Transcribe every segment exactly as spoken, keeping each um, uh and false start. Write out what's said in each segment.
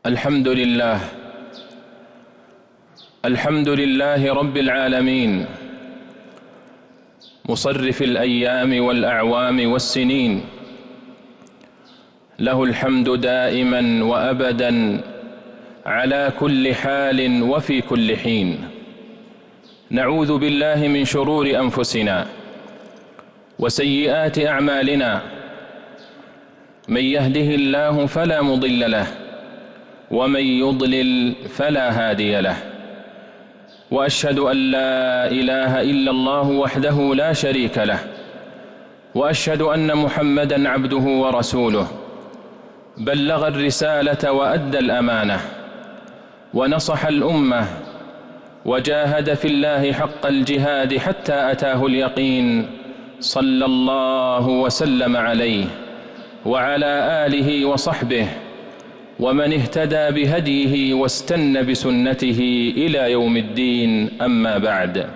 الحمد لله الحمد لله رب العالمين، مصرف الأيام والأعوام والسنين، له الحمد دائما وأبدا على كل حال وفي كل حين. نعوذ بالله من شرور أنفسنا وسيئات أعمالنا، من يهده الله فلا مضل له ومن يضلل فلا هادي له، وأشهد أن لا إله إلا الله وحده لا شريك له، وأشهد أن محمدًا عبده ورسوله، بلغ الرسالة وأدى الأمانة ونصح الأمة وجاهد في الله حق الجهاد حتى أتاه اليقين، صلى الله وسلم عليه وعلى آله وصحبه ومن اهتدى بهديه واستنى بسنته إلى يوم الدين. أما بعد،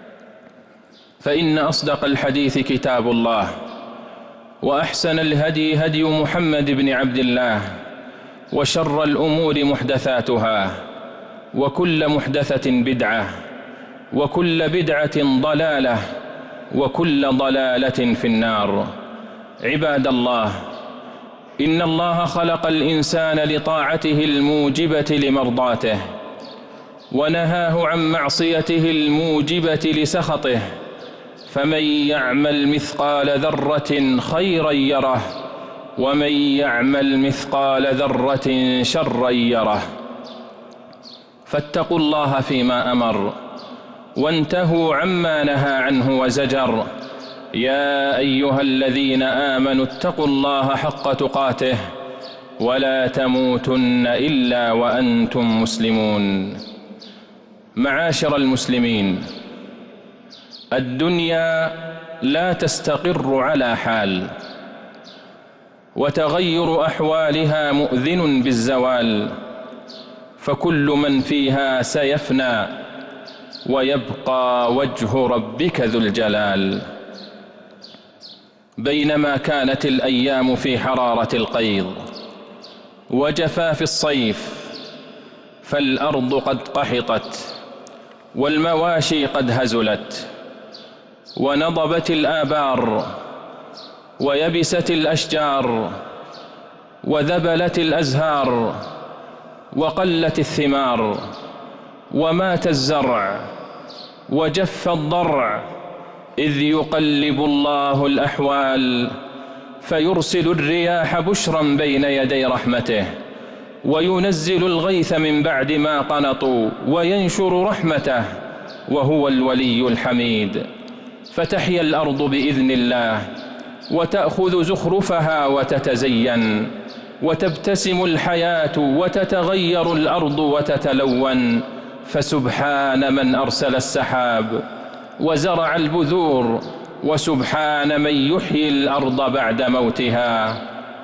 فإن أصدق الحديث كتاب الله، وأحسن الهدي هدي محمد بن عبد الله، وشر الأمور محدثاتها، وكل محدثة بدعة، وكل بدعة ضلالة، وكل ضلالة في النار. عباد الله، إن الله خلق الإنسان لطاعته الموجبة لمرضاته، ونهاه عن معصيته الموجبة لسخطه، فمن يعمل مثقال ذرة خيرا يره، ومن يعمل مثقال ذرة شرا يره. فاتقوا الله فيما أمر، وانتهوا عما نهى عنه وزجر. يا أيها الذين آمنوا اتقوا الله حق تقاته ولا تموتن إلا وأنتم مسلمون. معاشر المسلمين، الدنيا لا تستقر على حال، وتغير أحوالها مؤذن بالزوال، فكل من فيها سيفنى، ويبقى وجه ربك ذو الجلال. بينما كانت الأيام في حرارة القيض وجفاف الصيف، فالأرض قد قحطت، والمواشي قد هزلت، ونضبت الآبار، ويبست الأشجار، وذبلت الأزهار، وقلت الثمار، ومات الزرع، وجف الضرع، إذ يقلب الله الأحوال، فيرسل الرياح بشرا بين يدي رحمته، وينزل الغيث من بعد ما قنطوا، وينشر رحمته، وهو الولي الحميد. فتحيا الأرض بإذن الله، وتأخذ زخرفها وتتزين، وتبتسم الحياة، وتتغير الأرض وتتلون. فسبحان من أرسل السحاب وزرع البذور، وسبحان من يحيي الأرض بعد موتها.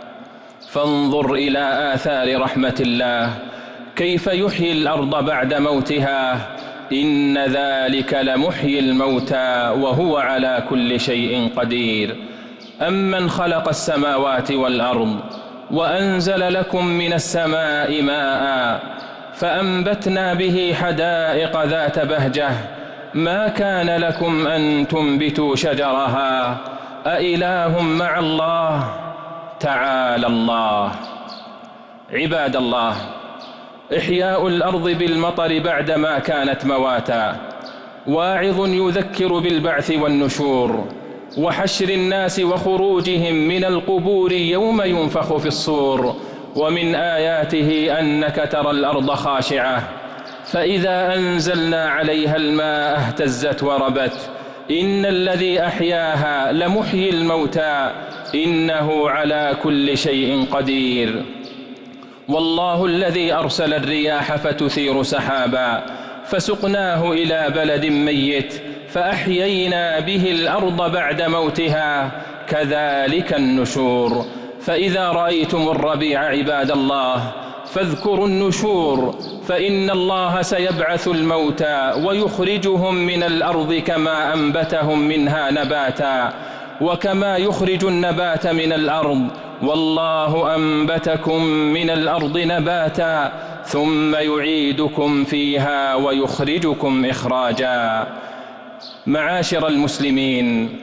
فانظر إلى آثار رحمة الله، كيف يحيي الأرض بعد موتها. إن ذلك لمحيي الموتى وهو على كل شيء قدير. أمن خلق السماوات والأرض وأنزل لكم من السماء ماء فأنبتنا به حدائق ذات بهجة، ما كان لكم أن تنبتوا شجرها أإله مع الله، تعالى الله. عباد الله، إحياء الأرض بالمطر بعدما كانت مواتا، واعظ يذكر بالبعث والنشور، وحشر الناس وخروجهم من القبور يوم ينفخ في الصور. ومن آياته أنك ترى الأرض خاشعة، فإذا أنزلنا عليها الماء اهتزت وربت. إن الذي أحياها لمحيي الموتى، إنه على كل شيء قدير. والله الذي أرسل الرياح فتثير سحابا، فسقناه إلى بلد ميت، فأحيينا به الأرض بعد موتها، كذلك النشور. فإذا رأيتم الربيع عباد الله فاذكروا النشور، فإن الله سيبعث الموتى ويخرجهم من الأرض كما أنبتهم منها نباتا، وكما يخرج النبات من الأرض، والله أنبتكم من الأرض نباتا ثم يعيدكم فيها ويخرجكم إخراجا. معاشر المسلمين،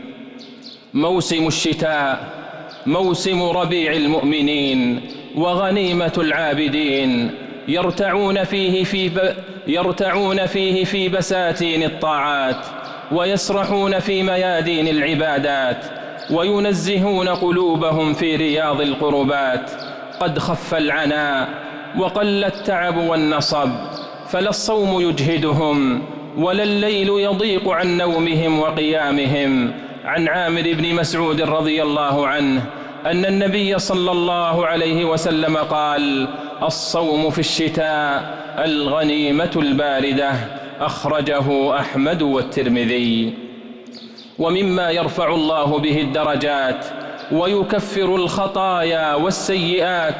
موسم الشتاء موسم ربيع المؤمنين وغنيمة العابدين، يرتعون فيه في ب... يرتعون فيه في بساتين الطاعات، ويسرحون في ميادين العبادات، وينزهون قلوبهم في رياض القربات. قد خف العناء وقل التعب والنصب، فلا الصوم يجهدهم ولا الليل يضيق عن نومهم وقيامهم. عن عامر بن مسعود رضي الله عنه أن النبي صلى الله عليه وسلم قال: الصوم في الشتاء الغنيمة الباردة. أخرجه أحمد والترمذي. ومما يرفع الله به الدرجات ويكفر الخطايا والسيئات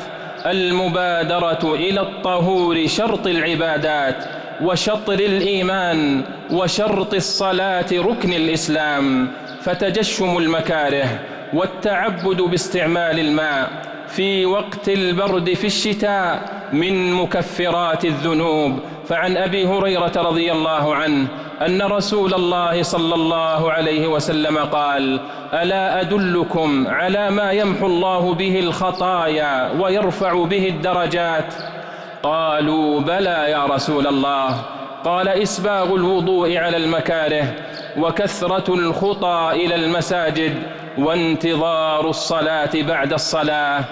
المبادرة إلى الطهور، شرط العبادات وشطر الإيمان وشرط الصلاة ركن الإسلام. فتجشم المكاره والتعبد باستعمال الماء في وقت البرد في الشتاء من مكفرات الذنوب. فعن أبي هريرة رضي الله عنه أن رسول الله صلى الله عليه وسلم قال: ألا أدلكم على ما يمحو الله به الخطايا ويرفع به الدرجات؟ قالوا: بلى يا رسول الله. قال: إسباغ الوضوء على المكاره، وكثرة الخطى إلى المساجد، وانتظار الصلاة بعد الصلاة،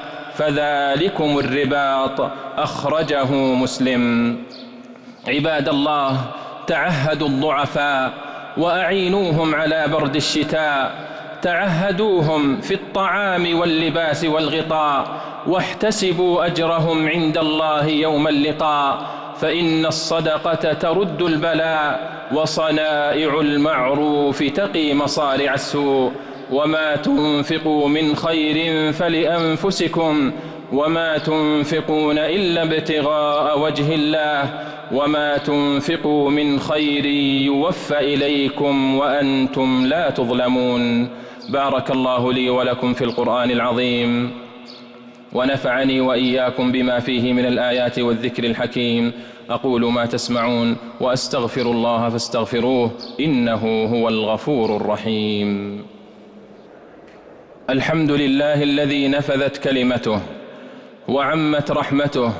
فذلكم الرباط. أخرجه مسلم. عباد الله، تعهدوا الضعفاء وأعينوهم على برد الشتاء، تعهدوهم في الطعام واللباس والغطاء، واحتسبوا أجرهم عند الله يوم اللقاء، فإن الصدقة ترد البلاء، وصنائع المعروف تقي مصارع السوء. وما تنفقوا من خير فلأنفسكم، وما تنفقون إلا ابتغاء وجه الله، وما تنفقوا من خير يوفى إليكم وأنتم لا تظلمون. بارك الله لي ولكم في القرآن العظيم، ونفعني وإياكم بما فيه من الآيات والذكر الحكيم. أقول ما تسمعون وأستغفر الله فاستغفروه، إنه هو الغفور الرحيم. الحمد لله الذي نفذت كلمته وعمت رحمته،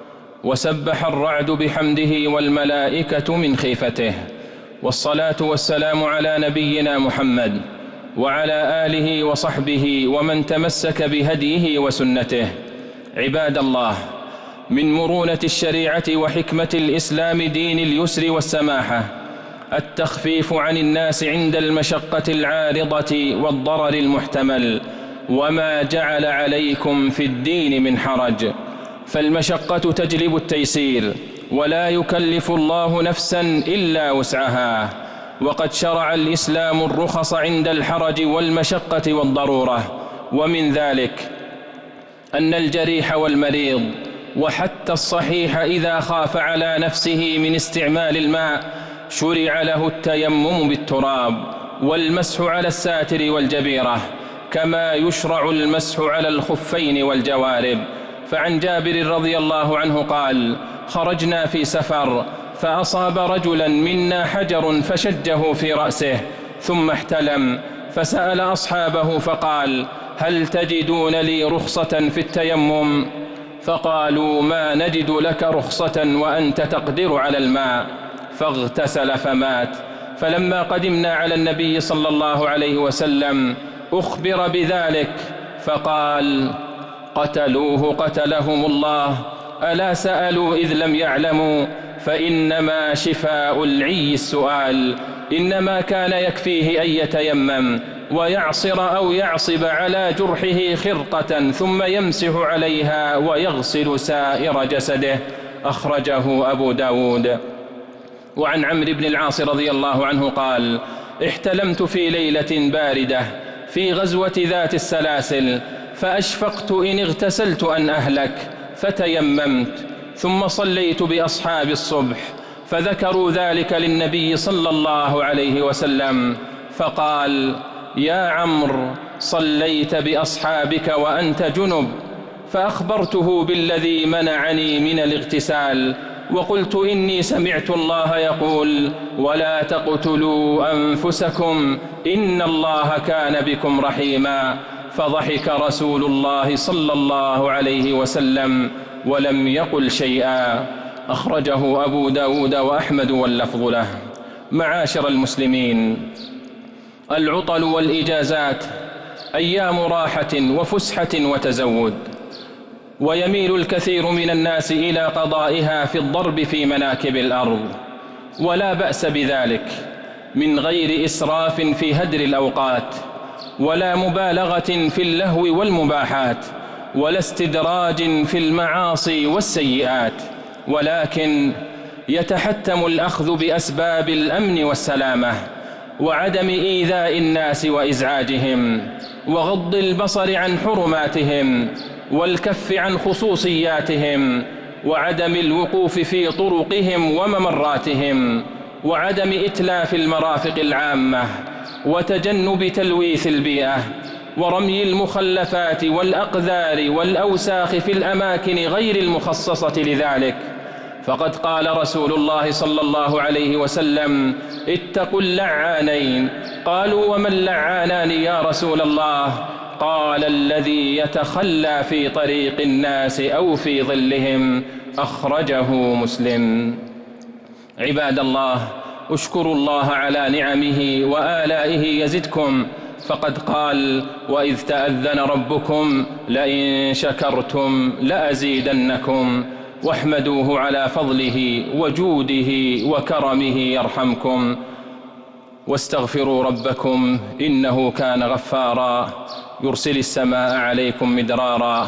وسبح الرعد بحمده والملائكة من خيفته، والصلاة والسلام على نبينا محمد وعلى آله وصحبه ومن تمسك بهديه وسنته. عباد الله، من مرونة الشريعة وحكمة الإسلام دين اليسر والسماحة التخفيف عن الناس عند المشقة العارضة والضرر المحتمل، وما جعل عليكم في الدين من حرج، فالمشقة تجلب التيسير، ولا يكلف الله نفسا إلا وسعها. وقد شرع الإسلام الرخص عند الحرج والمشقة والضرورة، ومن ذلك أن الجريح والمريض وحتى الصحيح إذا خاف على نفسه من استعمال الماء شرع له التيمم بالتراب والمسح على الساتر والجبيرة، كما يشرع المسح على الخفين والجوارب. فعن جابر رضي الله عنه قال: خرجنا في سفر فأصاب رجلا منا حجر فشجه في رأسه، ثم احتلم، فسأل أصحابه فقال: هل تجدون لي رخصة في التيمم؟ فقالوا: ما نجد لك رخصة وأنت تقدر على الماء. فاغتسل فمات. فلما قدمنا على النبي صلى الله عليه وسلم أخبر بذلك فقال: قتلوه قتلهم الله، ألا سألوا إذ لم يعلموا؟ فإنما شفاء العي السؤال. إنما كان يكفيه أن يتيمم ويعصر أو يعصب على جرحه خرقة ثم يمسح عليها ويغسل سائر جسده. أخرجه أبو داود. وعن عمرو بن العاص رضي الله عنه قال: احتلمت في ليلة باردة في غزوة ذات السلاسل، فأشفقت إن اغتسلت أن أهلك، فتيممت، ثم صليت بأصحاب الصبح، فذكروا ذلك للنبي صلى الله عليه وسلم، فقال: يا عمرو صليت بأصحابك وأنت جنب، فأخبرته بالذي منعني من الاغتسال، وقلت إني سمعت الله يقول ولا تقتلوا أنفسكم إن الله كان بكم رحيما. فضحك رسول الله صلى الله عليه وسلم ولم يقل شيئا. أخرجه أبو داود وأحمد واللفظ له. معاشر المسلمين، العطل والإجازات أيام راحة وفسحة وتزود، ويميل الكثير من الناس إلى قضائها في الضرب في مناكب الأرض، ولا بأس بذلك من غير إسراف في هدر الأوقات، ولا مبالغة في اللهو والمباحات، ولا استدراج في المعاصي والسيئات، ولكن يتحتم الأخذ بأسباب الأمن والسلامة، وعدم إيذاء الناس وإزعاجهم، وغض البصر عن حرماتهم، والكف عن خصوصياتهم، وعدم الوقوف في طرقهم وممراتهم، وعدم إتلاف المرافق العامة، وتجنب تلويث البيئة، ورمي المخلفات والأقذار والأوساخ في الأماكن غير المخصصة لذلك. فقد قال رسول الله صلى الله عليه وسلم: اتقوا اللعانين. قالوا: وما اللعانان يا رسول الله؟ قال: الذي يتخلى في طريق الناس أو في ظلهم. أخرجه مسلم. عباد الله، اشكروا الله على نعمه وآلائه يزدكم، فقد قال: وإذ تأذن ربكم لئن شكرتم لأزيدنكم. واحمدوه على فضله وجوده وكرمه يرحمكم. واستغفروا ربكم إنه كان غفارا، يرسل السماء عليكم مدرارا،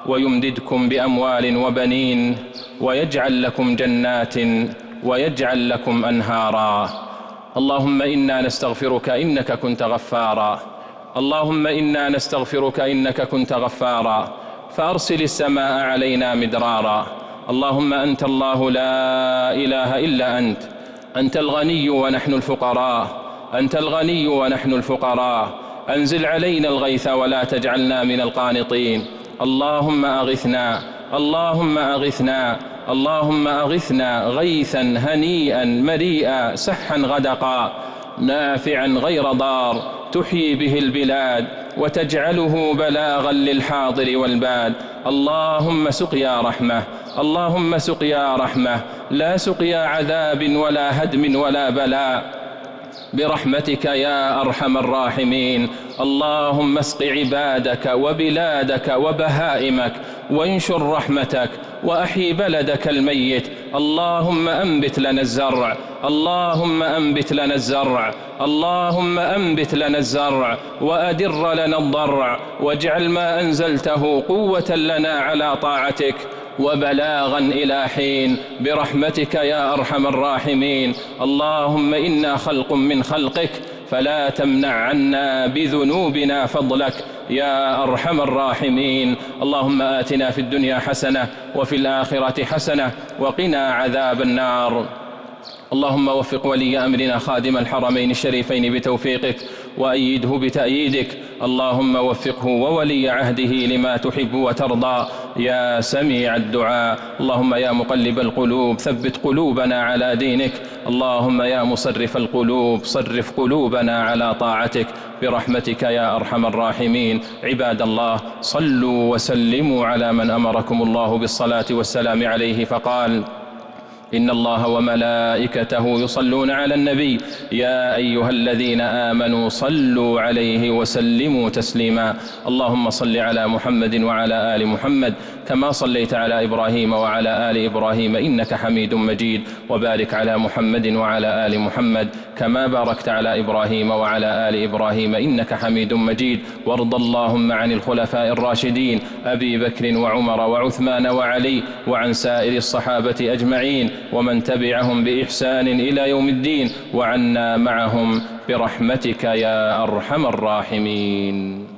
ويمددكم بأموال وبنين، ويجعل لكم جنات، ويجعل لكم أنهارا. اللهم إنا نستغفرك إنك كنت غفارا. اللهم إنا نستغفرك إنك كنت غفارا، فأرسل السماء علينا مدرارا. اللهم أنت الله لا إله إلا أنت، أنت الغني ونحن الفقراء، أنت الغني ونحن الفقراء. أنزل علينا الغيث ولا تجعلنا من القانطين. اللهم أغثنا، اللهم أغثنا، اللهم أغثنا غيثا هنيئا مريئا سحا غدقا نافعا غير ضار، تحيي به البلاد وتجعله بلاغا للحاضر والباد. اللهم سقيا رحمة، اللهم سقيا رحمة، لا سقيا عذاب ولا هدم ولا بلاء، برحمتك يا أرحم الراحمين. اللهم اسق عبادك وبلادك وبهائمك، وانشر رحمتك، وأحيي بلدك الميت. اللهم أنبت لنا الزرع، اللهم أنبت لنا الزرع، اللهم أنبت لنا الزرع، وأدر لنا الضرع، واجعل ما أنزلته قوة لنا على طاعتك وبلاغا إلى حين، برحمتك يا أرحم الراحمين. اللهم إنا خلق من خلقك، فلا تمنع عنا بذنوبنا فضلك يا أرحم الراحمين. اللهم آتنا في الدنيا حسنة وفي الآخرة حسنة وقنا عذاب النار. اللهم وفق ولي أمرنا خادم الحرمين الشريفين بتوفيقك، وأيده بتأييدك. اللهم وفقه وولي عهده لما تحب وترضى يا سميع الدعاء. اللهم يا مقلب القلوب ثبت قلوبنا على دينك. اللهم يا مصرف القلوب صرف قلوبنا على طاعتك برحمتك يا أرحم الراحمين. عباد الله، صلوا وسلموا على من أمركم الله بالصلاة والسلام عليه، فقال: إن الله وملائكته يصلون على النبي يا أيها الذين آمنوا صلوا عليه وسلموا تسليما. اللهم صل على محمد وعلى آل محمد كما صليت على إبراهيم وعلى آل إبراهيم إنك حميد مجيد، وبارك على محمد وعلى آل محمد كما باركت على إبراهيم وعلى آل إبراهيم إنك حميد مجيد. وارض اللهم عن الخلفاء الراشدين أبي بكر وعمر وعثمان وعلي، وعن سائر الصحابة أجمعين ومن تبعهم بإحسان إلى يوم الدين، وعنا معهم برحمتك يا أرحم الراحمين.